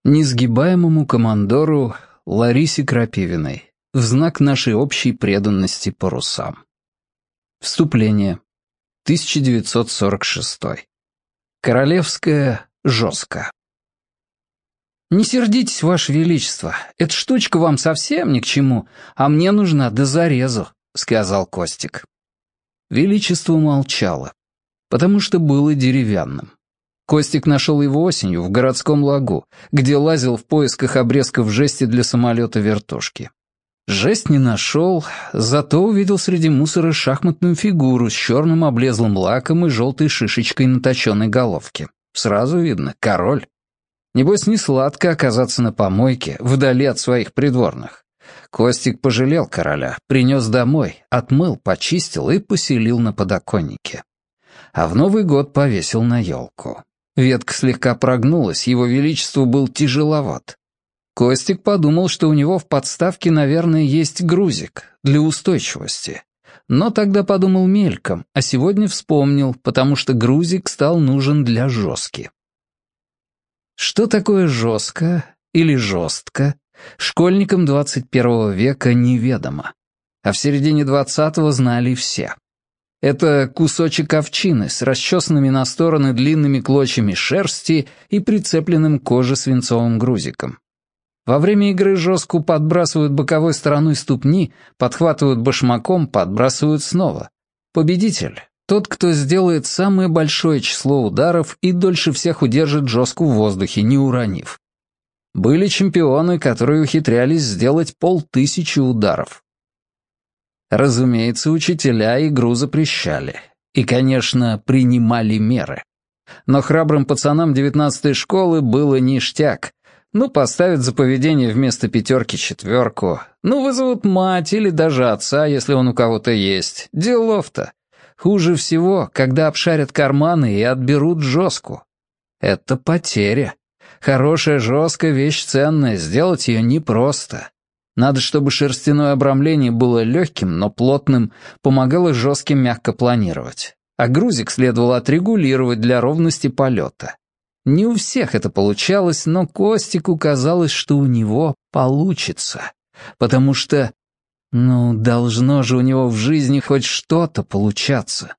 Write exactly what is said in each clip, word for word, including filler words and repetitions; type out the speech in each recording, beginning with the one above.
Несгибаемому командору Ларисе Крапивиной в знак нашей общей преданности парусам. Вступление. тысяча девятьсот сорок шестой. Королевская жестко. «Не сердитесь, Ваше Величество, эта штучка вам совсем ни к чему, а мне нужна до зарезу», — сказал Костик. Величество молчало, потому что было деревянным. Костик нашел его осенью в городском лагу, где лазил в поисках обрезков жести для самолета-вертушки. Жесть не нашел, зато увидел среди мусора шахматную фигуру с черным облезлым лаком и желтой шишечкой на точенной головке. Сразу видно — король. Небось, не сладко оказаться на помойке, вдали от своих придворных. Костик пожалел короля, принес домой, отмыл, почистил и поселил на подоконнике. А в Новый год повесил на елку. Ветка слегка прогнулась, его величеству был тяжеловат. Костик подумал, что у него в подставке, наверное, есть грузик для устойчивости. Но тогда подумал мельком, а сегодня вспомнил, потому что грузик стал нужен для жестки. Что такое жестко или жестко, школьникам двадцать первого века неведомо, а в середине двадцатого знали все. Это кусочек овчины с расчесанными на стороны длинными клочьями шерсти и прицепленным к коже свинцовым грузиком. Во время игры жестку подбрасывают боковой стороной ступни, подхватывают башмаком, подбрасывают снова. Победитель — тот, кто сделает самое большое число ударов и дольше всех удержит жестку в воздухе, не уронив. Были чемпионы, которые ухитрялись сделать полтысячи ударов. Разумеется, учителя игру запрещали. И, конечно, принимали меры. Но храбрым пацанам девятнадцатой школы было ништяк. Ну, поставят за поведение вместо пятерки четверку. Ну, вызовут мать или даже отца, если он у кого-то есть. Делов-то. Хуже всего, когда обшарят карманы и отберут жестку. Это потеря. Хорошая жестка — вещь ценная, сделать ее непросто. Надо, чтобы шерстяное обрамление было легким, но плотным, помогало жестким мягко планировать. А грузик следовало отрегулировать для ровности полета. Не у всех это получалось, но Костику казалось, что у него получится. Потому что, ну, должно же у него в жизни хоть что-то получаться.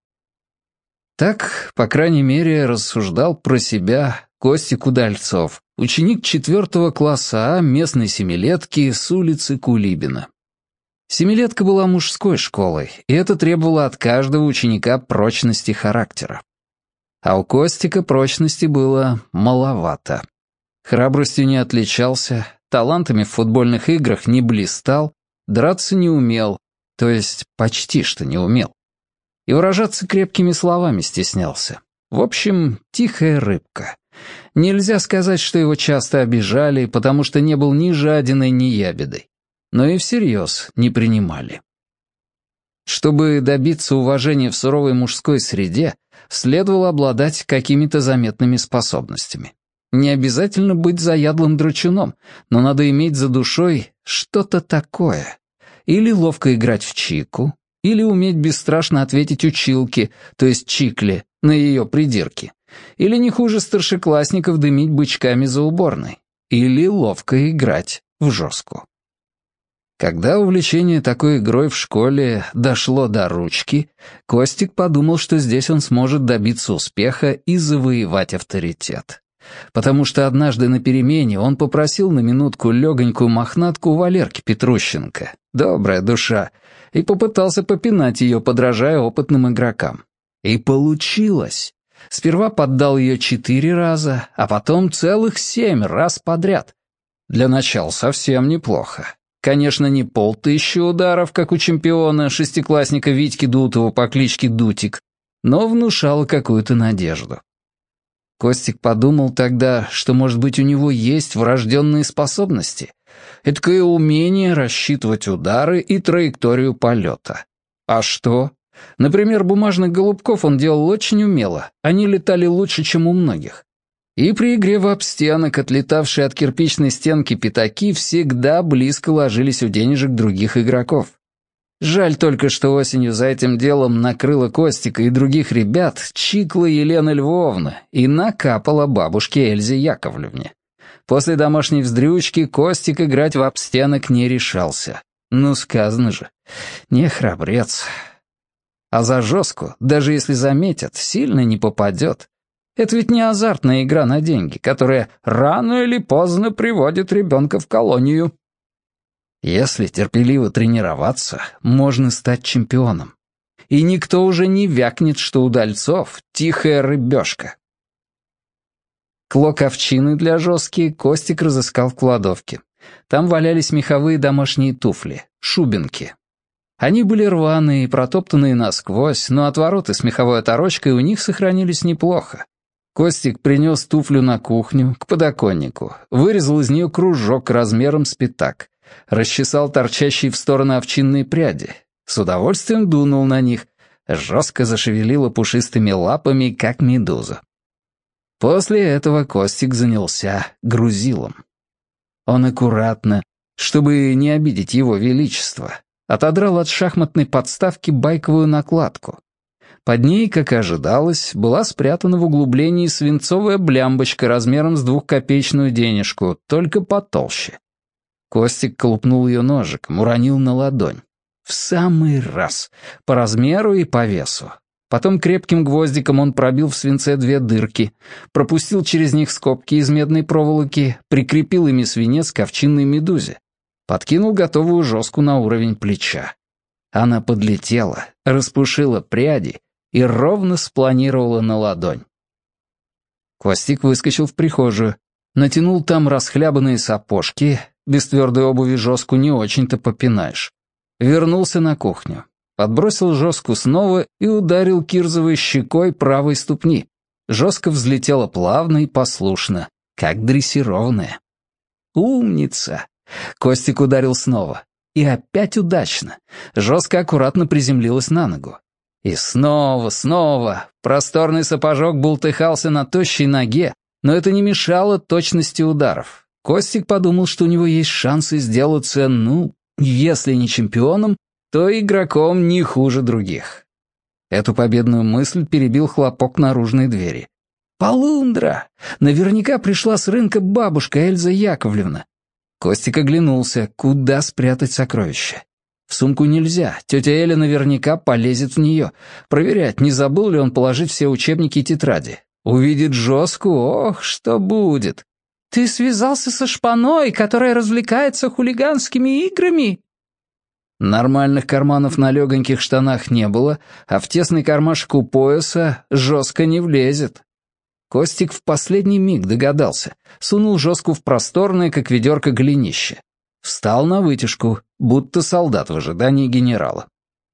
Так, по крайней мере, рассуждал про себя Костик Удальцов, ученик четвертого класса А местной семилетки с улицы Кулибина. Семилетка была мужской школой, и это требовало от каждого ученика прочности характера. А у Костика прочности было маловато. Храбростью не отличался, талантами в футбольных играх не блистал, драться не умел, то есть почти что не умел. И выражаться крепкими словами стеснялся. В общем, тихая рыбка. Нельзя сказать, что его часто обижали, потому что не был ни жадиной, ни ябедой. Но и всерьез не принимали. Чтобы добиться уважения в суровой мужской среде, следовало обладать какими-то заметными способностями. Не обязательно быть заядлым драчуном, но надо иметь за душой что-то такое. Или ловко играть в чику, или уметь бесстрашно ответить училке, то есть чикле, на ее придирки. Или не хуже старшеклассников дымить бычками за уборной. Или ловко играть в жестку. Когда увлечение такой игрой в школе дошло до ручки, Костик подумал, что здесь он сможет добиться успеха и завоевать авторитет. Потому что однажды на перемене он попросил на минутку легонькую мохнатку у Валерки Петрущенко, добрая душа, и попытался попинать ее, подражая опытным игрокам. И получилось. Сперва поддал ее четыре раза, а потом целых семь раз подряд. Для начала совсем неплохо. Конечно, не полтыщи ударов, как у чемпиона, шестиклассника Витьки Дутова по кличке Дутик, но внушало какую-то надежду. Костик подумал тогда, что, может быть, у него есть врожденные способности. Эдакое умение рассчитывать удары и траекторию полета. А что? Например, бумажных голубков он делал очень умело, они летали лучше, чем у многих. И при игре в обстенок отлетавшие от кирпичной стенки пятаки всегда близко ложились у денежек других игроков. Жаль только, что осенью за этим делом накрыла Костика и других ребят чикла Елена Львовна и накапала бабушке Эльзе Яковлевне. После домашней вздрючки Костик играть в обстенок не решался. Ну, сказано же, не храбрец. А за жестку, даже если заметят, сильно не попадет. Это ведь не азартная игра на деньги, которая рано или поздно приводит ребенка в колонию. Если терпеливо тренироваться, можно стать чемпионом. И никто уже не вякнет, что удальцов тихая рыбешка. Клок овчины для жестки Костик разыскал в кладовке. Там валялись меховые домашние туфли, шубинки. Они были рваные и протоптанные насквозь, но отвороты с меховой оторочкой у них сохранились неплохо. Костик принес туфлю на кухню, к подоконнику, вырезал из нее кружок размером с пятак, расчесал торчащие в стороны овчинные пряди, с удовольствием дунул на них, жестко зашевелила пушистыми лапами, как медуза. После этого Костик занялся грузилом. Он аккуратно, чтобы не обидеть его величество, отодрал от шахматной подставки байковую накладку. Под ней, как и ожидалось, была спрятана в углублении свинцовая блямбочка размером с двухкопеечную денежку, только потолще. Костик колупнул ее ножиком, уронил на ладонь. В самый раз, по размеру и по весу. Потом крепким гвоздиком он пробил в свинце две дырки, пропустил через них скобки из медной проволоки, прикрепил ими свинец к овчинной медузе, подкинул готовую жестку на уровень плеча. Она подлетела, распушила пряди и ровно спланировала на ладонь. Костик выскочил в прихожую, натянул там расхлябанные сапожки, без твердой обуви жестку не очень-то попинаешь. Вернулся на кухню. Подбросил жестку снова и ударил кирзовой щекой правой ступни. Жестко взлетела плавно и послушно, как дрессированная. «Умница!» Костик ударил снова. И опять удачно. Жестко аккуратно приземлилась на ногу. И снова, снова. Просторный сапожок бултыхался на тощей ноге, но это не мешало точности ударов. Костик подумал, что у него есть шансы сделаться, ну, если не чемпионом, то игроком не хуже других. Эту победную мысль перебил хлопок наружной двери. «Полундра! Наверняка пришла с рынка бабушка Эльза Яковлевна». Костик оглянулся, куда спрятать сокровища. В сумку нельзя, тетя Эля наверняка полезет в нее. Проверять, не забыл ли он положить все учебники и тетради. Увидит жестку, ох, что будет. «Ты связался со шпаной, которая развлекается хулиганскими играми?» Нормальных карманов на легоньких штанах не было, а в тесный кармашек у пояса жестко не влезет. Костик в последний миг догадался, сунул жестку в просторное, как ведерко, голенище. Встал на вытяжку, будто солдат в ожидании генерала.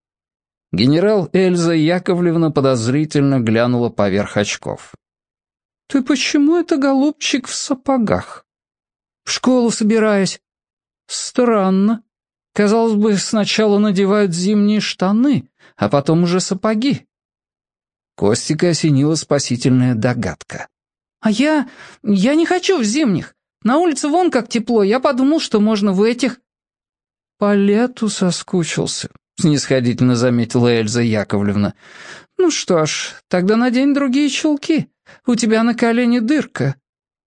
Генерал Эльза Яковлевна подозрительно глянула поверх очков. «Ты почему это, голубчик, в сапогах?» «В школу собираюсь». «Странно. Казалось бы, сначала надевают зимние штаны, а потом уже сапоги». Костика осенила спасительная догадка. «А я... я не хочу в зимних. На улице вон как тепло, я подумал, что можно в этих...» «По лету соскучился», — снисходительно заметила Эльза Яковлевна. «Ну что ж, тогда надень другие чулки. У тебя на колене дырка».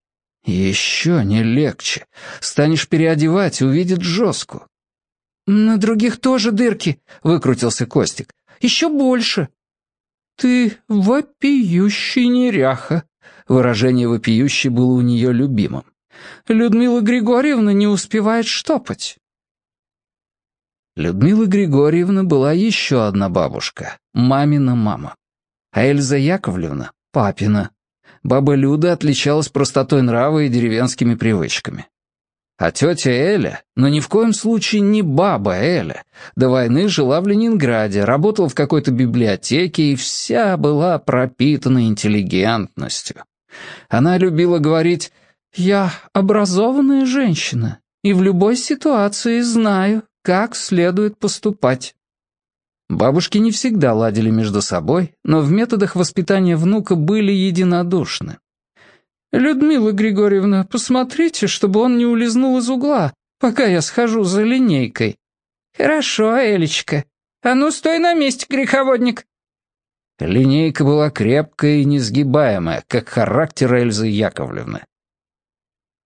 «Еще не легче. Станешь переодевать, увидит жестку». «На других тоже дырки», — выкрутился Костик. «Еще больше». «Ты вопиющий неряха», — выражение «вопиющий» было у нее любимым. «Людмила Григорьевна не успевает штопать». Людмила Григорьевна была еще одна бабушка, мамина мама. А Эльза Яковлевна — папина. Баба Люда отличалась простотой нрава и деревенскими привычками. А тетя Эля, но ни в коем случае не баба Эля, до войны жила в Ленинграде, работала в какой-то библиотеке и вся была пропитана интеллигентностью. Она любила говорить: «Я образованная женщина и в любой ситуации знаю, как следует поступать». Бабушки не всегда ладили между собой, но в методах воспитания внука были единодушны. «Людмила Григорьевна, посмотрите, чтобы он не улизнул из угла, пока я схожу за линейкой». «Хорошо, Элечка. А ну, стой на месте, греховодник». Линейка была крепкая и несгибаемая, как характер Эльзы Яковлевны.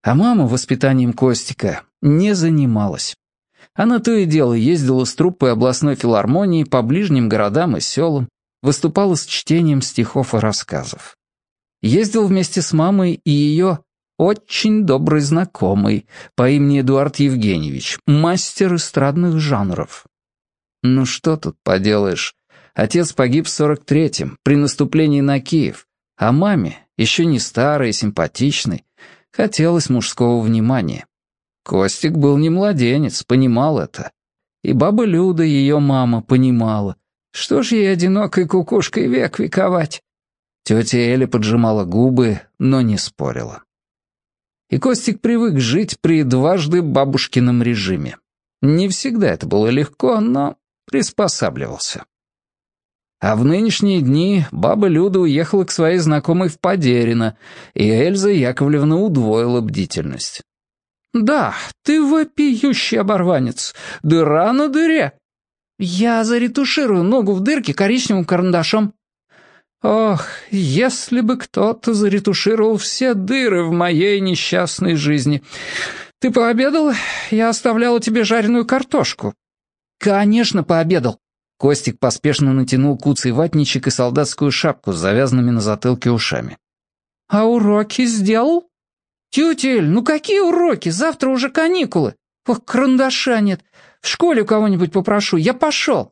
А мама воспитанием Костика не занималась. Она то и дело ездила с труппой областной филармонии по ближним городам и селам, выступала с чтением стихов и рассказов. Ездил вместе с мамой и ее очень добрый знакомый по имени Эдуард Евгеньевич, мастер эстрадных жанров. Ну что тут поделаешь, отец погиб в сорок третьем при наступлении на Киев, а маме, еще не старой и симпатичной, хотелось мужского внимания. Костик был не младенец, понимал это. И баба Люда, ее мама, понимала, что ж ей одинокой кукушкой век вековать. Тетя Эля поджимала губы, но не спорила. И Костик привык жить при дважды бабушкином режиме. Не всегда это было легко, но приспосабливался. А в нынешние дни баба Люда уехала к своей знакомой в Подерино, и Эльза Яковлевна удвоила бдительность. «Да, ты вопиющий оборванец. Дыра на дыре. Я заретуширую ногу в дырке коричневым карандашом». «Ох, если бы кто-то заретушировал все дыры в моей несчастной жизни. Ты пообедал? Я оставляла тебе жареную картошку». «Конечно, пообедал». Костик поспешно натянул куцый ватничек и солдатскую шапку с завязанными на затылке ушами. «А уроки сделал?» «Тетя Эль, ну какие уроки? Завтра уже каникулы. Ох, карандаша нет. В школе у кого-нибудь попрошу. Я пошел».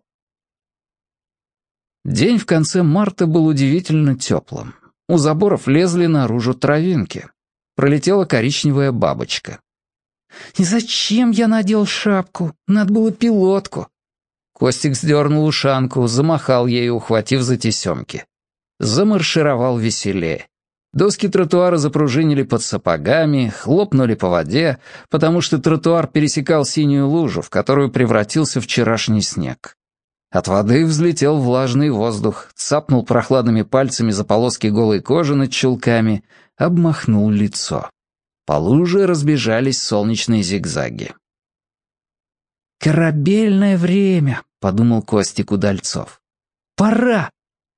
День в конце марта был удивительно теплым. У заборов лезли наружу травинки. Пролетела коричневая бабочка. «И зачем я надел шапку? Надо было пилотку». Костик сдернул ушанку, замахал ею, ухватив за тесемки. Замаршировал веселее. Доски тротуара запружинили под сапогами, хлопнули по воде, потому что тротуар пересекал синюю лужу, в которую превратился вчерашний снег. От воды взлетел влажный воздух, цапнул прохладными пальцами за полоски голой кожи над чулками, обмахнул лицо. По луже разбежались солнечные зигзаги. «Корабельное время», — подумал Костик Удальцов. «Пора!»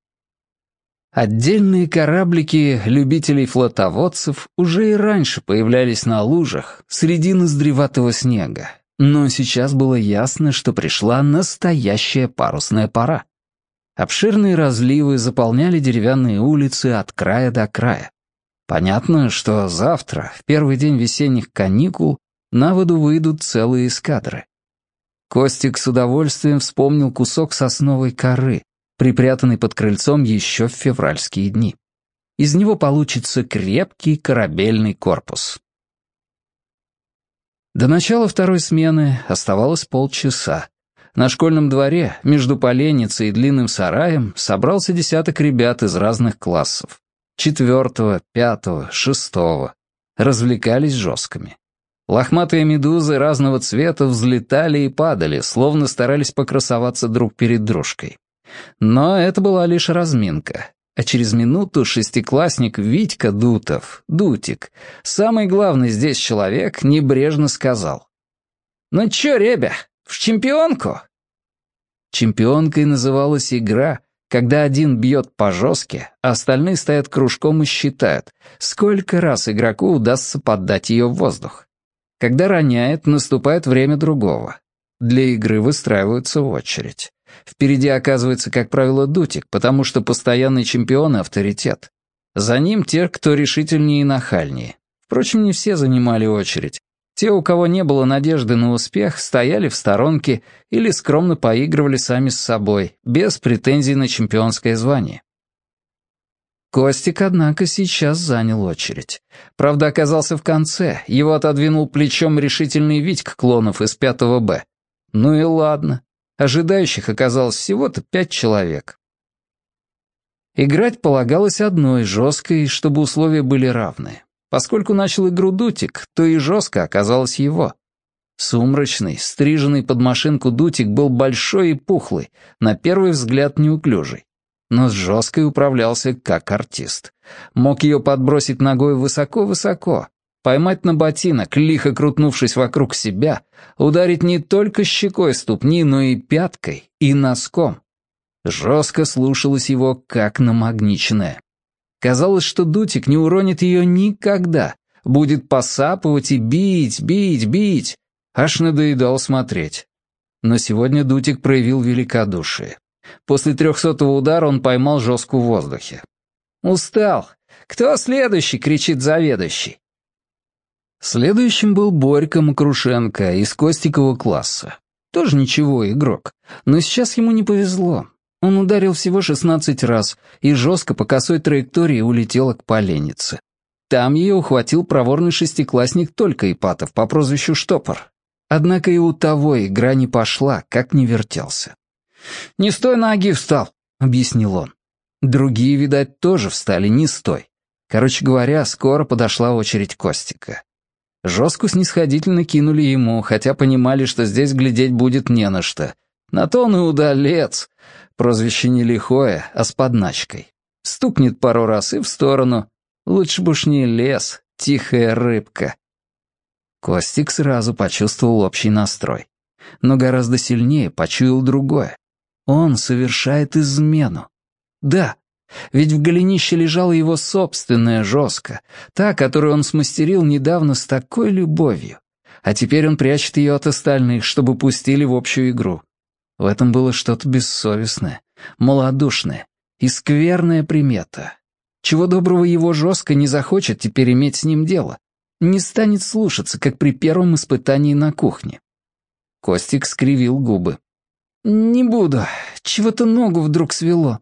Отдельные кораблики любителей-флотоводцев уже и раньше появлялись на лужах среди ноздреватого снега, но сейчас было ясно, что пришла настоящая парусная пора. Обширные разливы заполняли деревянные улицы от края до края. Понятно, что завтра, в первый день весенних каникул, на воду выйдут целые эскадры. Костик с удовольствием вспомнил кусок сосновой коры, припрятанный под крыльцом еще в февральские дни. Из него получится крепкий корабельный корпус. До начала второй смены оставалось полчаса. На школьном дворе, между поленницей и длинным сараем, собрался десяток ребят из разных классов. Четвертого, пятого, шестого. Развлекались жестками. Лохматые медузы разного цвета взлетали и падали, словно старались покрасоваться друг перед дружкой. Но это была лишь разминка. А через минуту шестиклассник Витька Дутов, Дутик, самый главный здесь человек, небрежно сказал: «Ну чё, ребя, в чемпионку?» Чемпионкой называлась игра, когда один бьет по жестке, а остальные стоят кружком и считают, сколько раз игроку удастся поддать ее в воздух. Когда роняет, наступает время другого. Для игры выстраиваются в очередь. Впереди оказывается, как правило, Дутик, потому что постоянный чемпион и авторитет. За ним те, кто решительнее и нахальнее. Впрочем, не все занимали очередь. Те, у кого не было надежды на успех, стояли в сторонке или скромно поигрывали сами с собой, без претензий на чемпионское звание. Костик, однако, сейчас занял очередь. Правда, оказался в конце, его отодвинул плечом решительный Витька Клонов из пятого Б. Ну и ладно. Ожидающих оказалось всего-то пять человек. Играть полагалось одной, жесткой, чтобы условия были равны. Поскольку начал игру Дутик, то и жестко оказалось его. Сумрачный, стриженный под машинку Дутик был большой и пухлый, на первый взгляд неуклюжий. Но с жесткой управлялся как артист. Мог ее подбросить ногой высоко-высоко, поймать на ботинок, лихо крутнувшись вокруг себя, ударить не только щекой ступни, но и пяткой, и носком. Жестко слушалась его, как намагниченная. Казалось, что Дутик не уронит ее никогда, Будет посапывать и бить, бить, бить. Аж надоедал смотреть. Но сегодня Дутик проявил великодушие. После трехсотого удара он поймал жестку в воздухе. «Устал. Кто следующий?» — кричит заведующий. Следующим был Борька Макрушенко из Костикова класса. Тоже ничего, игрок. Но сейчас ему не повезло. Он ударил всего шестнадцать раз и жестко по косой траектории улетел к поленнице. Там ее ухватил проворный шестиклассник Толька Ипатов по прозвищу Штопор. Однако и у того игра не пошла, как не вертелся. «Не с той ноги встал», — объяснил он. Другие, видать, тоже встали не с той. Короче говоря, скоро подошла очередь Костика. Жестку снисходительно кинули ему, хотя понимали, что здесь глядеть будет не на что. На то он и удалец. Прозвище не лихое, а с подначкой. Стукнет пару раз и в сторону. Лучше бы уж не лез, тихая рыбка. Костик сразу почувствовал общий настрой. Но гораздо сильнее почуял другое. Он совершает измену. Да, ведь в голенище лежала его собственная жестка, та, которую он смастерил недавно с такой любовью. А теперь он прячет ее от остальных, чтобы пустили в общую игру. В этом было что-то бессовестное, малодушное и скверная примета. Чего доброго его жестко не захочет теперь иметь с ним дело. Не станет слушаться, как при первом испытании на кухне. Костик скривил губы. «Не буду. Чего-то ногу вдруг свело».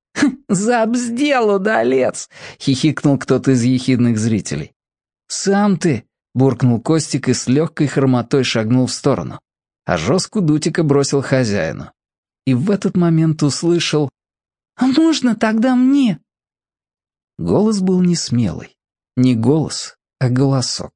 «Забздел, удалец!» — хихикнул кто-то из ехидных зрителей. «Сам ты!» — буркнул Костик и с легкой хромотой шагнул в сторону. А жестку Дутика бросил хозяину. И в этот момент услышал: «А можно тогда мне?» Голос был не смелый. Не голос, а голосок.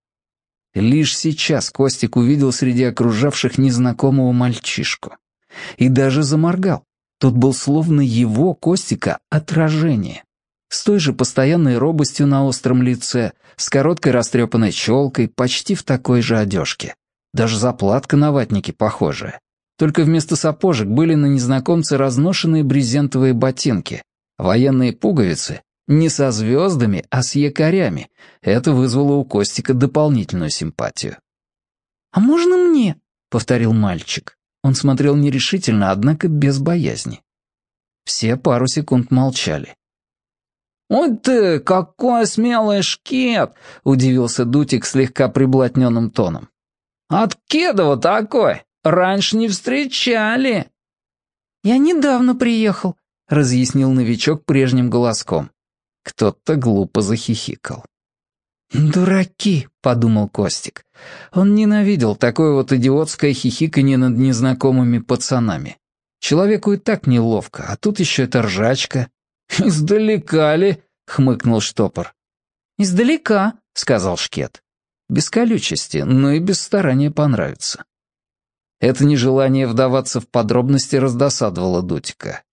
Лишь сейчас Костик увидел среди окружавших незнакомого мальчишку. И даже заморгал. Тут был словно его, Костика, отражение. С той же постоянной робостью на остром лице, с короткой растрепанной челкой, почти в такой же одежке. Даже заплатка на ватнике похожая. Только вместо сапожек были на незнакомце разношенные брезентовые ботинки. Военные пуговицы не со звездами, а с якорями. Это вызвало у Костика дополнительную симпатию. «А можно мне?» — повторил мальчик. Он смотрел нерешительно, однако без боязни. Все пару секунд молчали. «Ой ты, какой смелый шкет!» — удивился Дутик слегка приблотненным тоном. «От Кедова такой! Раньше не встречали!» «Я недавно приехал», — разъяснил новичок прежним голоском. Кто-то глупо захихикал. «Дураки», — подумал Костик. Он ненавидел такое вот идиотское хихиканье над незнакомыми пацанами. Человеку и так неловко, а тут еще эта ржачка. «Издалека ли?» — хмыкнул Штопор. «Издалека», — сказал Шкет. Без колючести, но и без старания понравиться. Это нежелание вдаваться в подробности раздосадовало Дутика.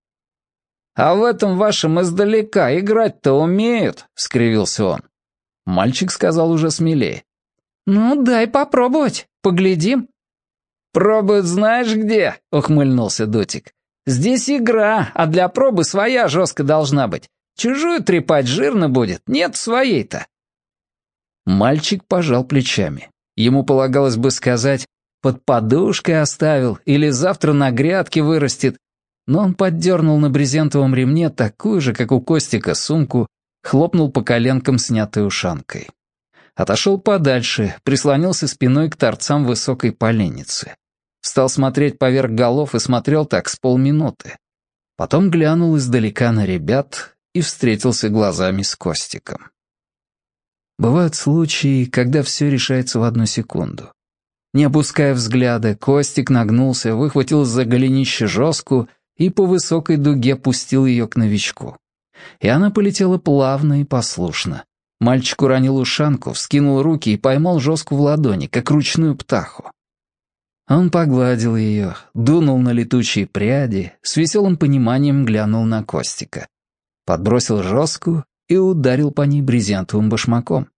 «А в этом вашем издалека играть-то умеют?» — скривился он. Мальчик сказал уже смелее. «Ну, дай попробовать, поглядим». «Пробуют знаешь где?» — ухмыльнулся Дутик. «Здесь игра, а для пробы своя жестко должна быть. Чужую трепать жирно будет, нет своей-то». Мальчик пожал плечами. Ему полагалось бы сказать: «Под подушкой оставил» или «Завтра на грядке вырастет». Но он поддернул на брезентовом ремне такую же, как у Костика, сумку, хлопнул по коленкам снятой ушанкой. Отошел подальше, прислонился спиной к торцам высокой поленницы. Стал смотреть поверх голов и смотрел так с полминуты. Потом глянул издалека на ребят и встретился глазами с Костиком. Бывают случаи, когда все решается в одну секунду. Не опуская взгляда, Костик нагнулся, выхватил из-за голенища жестку и по высокой дуге пустил ее к новичку. И она полетела плавно и послушно. Мальчик уронил ушанку, вскинул руки и поймал жестку в ладони, как ручную птаху. Он погладил ее, дунул на летучие пряди, с веселым пониманием глянул на Костика. Подбросил жестку и ударил по ней брезентовым башмаком.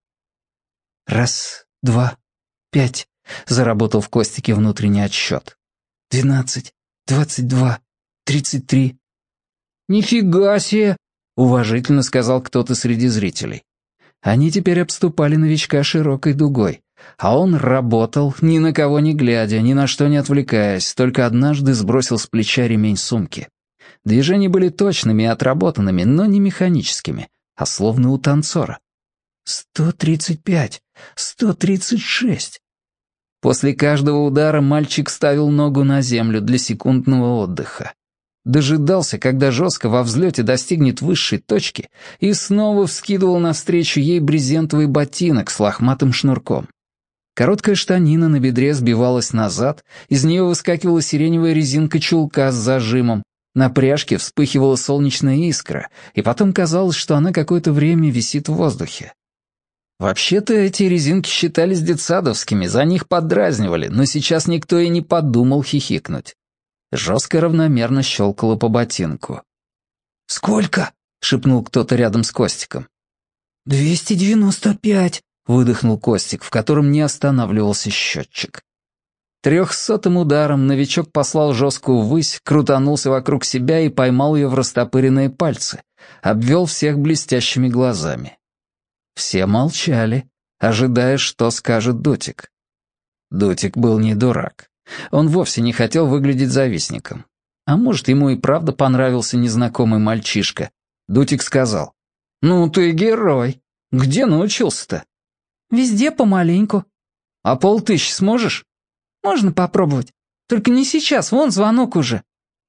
«Раз, два, пять», — заработал в Костике внутренний отсчет. «Двенадцать, двадцать два, тридцать три». «Нифига себе!» — уважительно сказал кто-то среди зрителей. Они теперь обступали новичка широкой дугой, а он работал, ни на кого не глядя, ни на что не отвлекаясь, только однажды сбросил с плеча ремень сумки. Движения были точными и отработанными, но не механическими, а словно у танцора. «Сто тридцать пять! Сто тридцать шесть!» После каждого удара мальчик ставил ногу на землю для секундного отдыха. Дожидался, когда жестко во взлете достигнет высшей точки, и снова вскидывал навстречу ей брезентовый ботинок с лохматым шнурком. Короткая штанина на бедре сбивалась назад, из нее выскакивала сиреневая резинка чулка с зажимом, на пряжке вспыхивала солнечная искра, и потом казалось, что она какое-то время висит в воздухе. Вообще-то эти резинки считались детсадовскими, за них поддразнивали, но сейчас никто и не подумал хихикнуть. Жестко равномерно щелкало по ботинку. «Сколько?» — шепнул кто-то рядом с Костиком. «Двести девяносто пять», — выдохнул Костик, в котором не останавливался счетчик. Трехсотым ударом новичок послал жесткую ввысь, крутанулся вокруг себя и поймал ее в растопыренные пальцы, обвел всех блестящими глазами. Все молчали, ожидая, что скажет Дутик. Дутик был не дурак. Он вовсе не хотел выглядеть завистником. А может, ему и правда понравился незнакомый мальчишка. Дутик сказал: «Ну ты герой. Где научился-то?» «Везде помаленьку». «А полтыщи сможешь?» «Можно попробовать. Только не сейчас, вон звонок уже».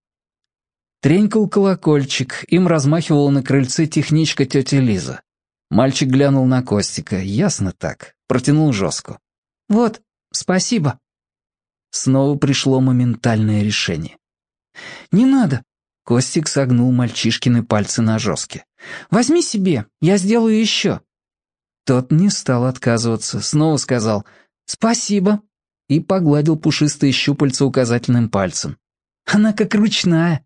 Тренькал колокольчик, им размахивала на крыльце техничка тетя Лиза. Мальчик глянул на Костика, ясно так, протянул жестко. «Вот, спасибо». Снова пришло моментальное решение. «Не надо», — Костик согнул мальчишкины пальцы на жестке. «Возьми себе, я сделаю еще». Тот не стал отказываться, снова сказал «спасибо» и погладил пушистые щупальца указательным пальцем. «Она как ручная».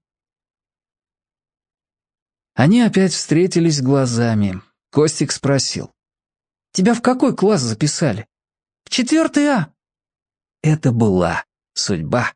Они опять встретились глазами. Костик спросил: «Тебя в какой класс записали?» «В четвертый А». Это была судьба.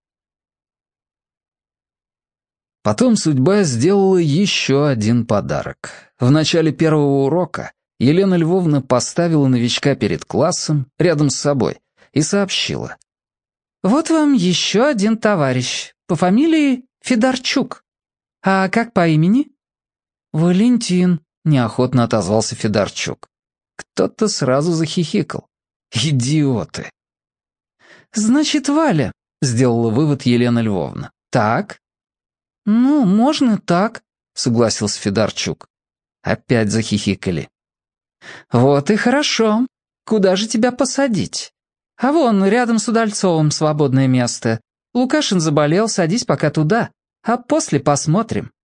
Потом судьба сделала еще один подарок. В начале первого урока Елена Львовна поставила новичка перед классом, рядом с собой, и сообщила: «Вот вам еще один товарищ, по фамилии Федорчук. А как по имени?» «Валентин», — неохотно отозвался Федорчук. Кто-то сразу захихикал. «Идиоты!» «Значит, Валя», — сделала вывод Елена Львовна. «Так?» «Ну, можно так», — согласился Федорчук. Опять захихикали. «Вот и хорошо. Куда же тебя посадить? А вон, рядом с Удальцовым свободное место. Лукашин заболел, садись пока туда, а после посмотрим».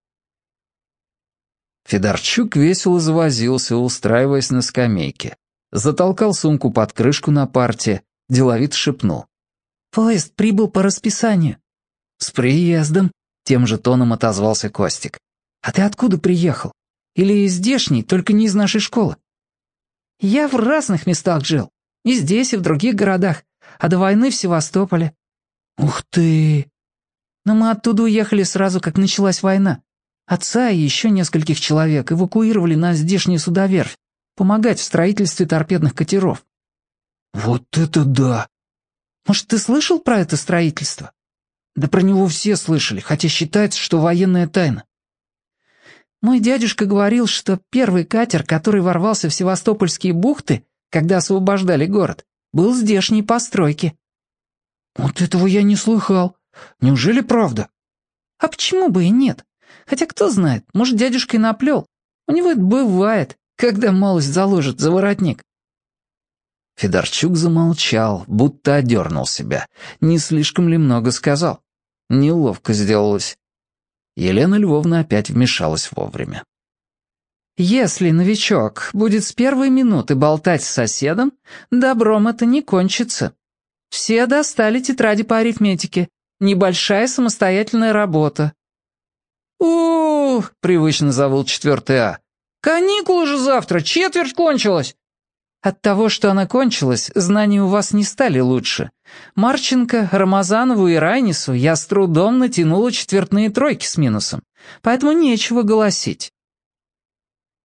Федорчук весело завозился, устраиваясь на скамейке. Затолкал сумку под крышку на парте, деловито шепнул: «Поезд прибыл по расписанию». «С приездом», — тем же тоном отозвался Костик. «А ты откуда приехал? Или здешний, только не из нашей школы?» «Я в разных местах жил. И здесь, и в других городах. А до войны в Севастополе». «Ух ты!» «Но мы оттуда уехали сразу, как началась война. Отца и еще нескольких человек эвакуировали на здешнюю судоверфь, помогать в строительстве торпедных катеров». «Вот это да!» «Может, ты слышал про это строительство?» «Да про него все слышали, хотя считается, что военная тайна». «Мой дядюшка говорил, что первый катер, который ворвался в Севастопольские бухты, когда освобождали город, был здешней постройки». «Вот этого я не слыхал. Неужели правда?» «А почему бы и нет? Хотя кто знает, может, дядюшка и наплел. У него это бывает, когда малость заложит за воротник». Федорчук замолчал, будто одернул себя. Не слишком ли много сказал? Неловко сделалось. Елена Львовна опять вмешалась вовремя. «Если новичок будет с первой минуты болтать с соседом, добром это не кончится. Все достали тетради по арифметике. Небольшая самостоятельная работа». «У-у-у!» — привычно завыл четвертый А. «Каникулы же завтра, четверть кончилась!» От того, что она кончилась, знания у вас не стали лучше. Марченко, Рамазанову и Райнису я с трудом натянула четвертные тройки с минусом, поэтому нечего голосить.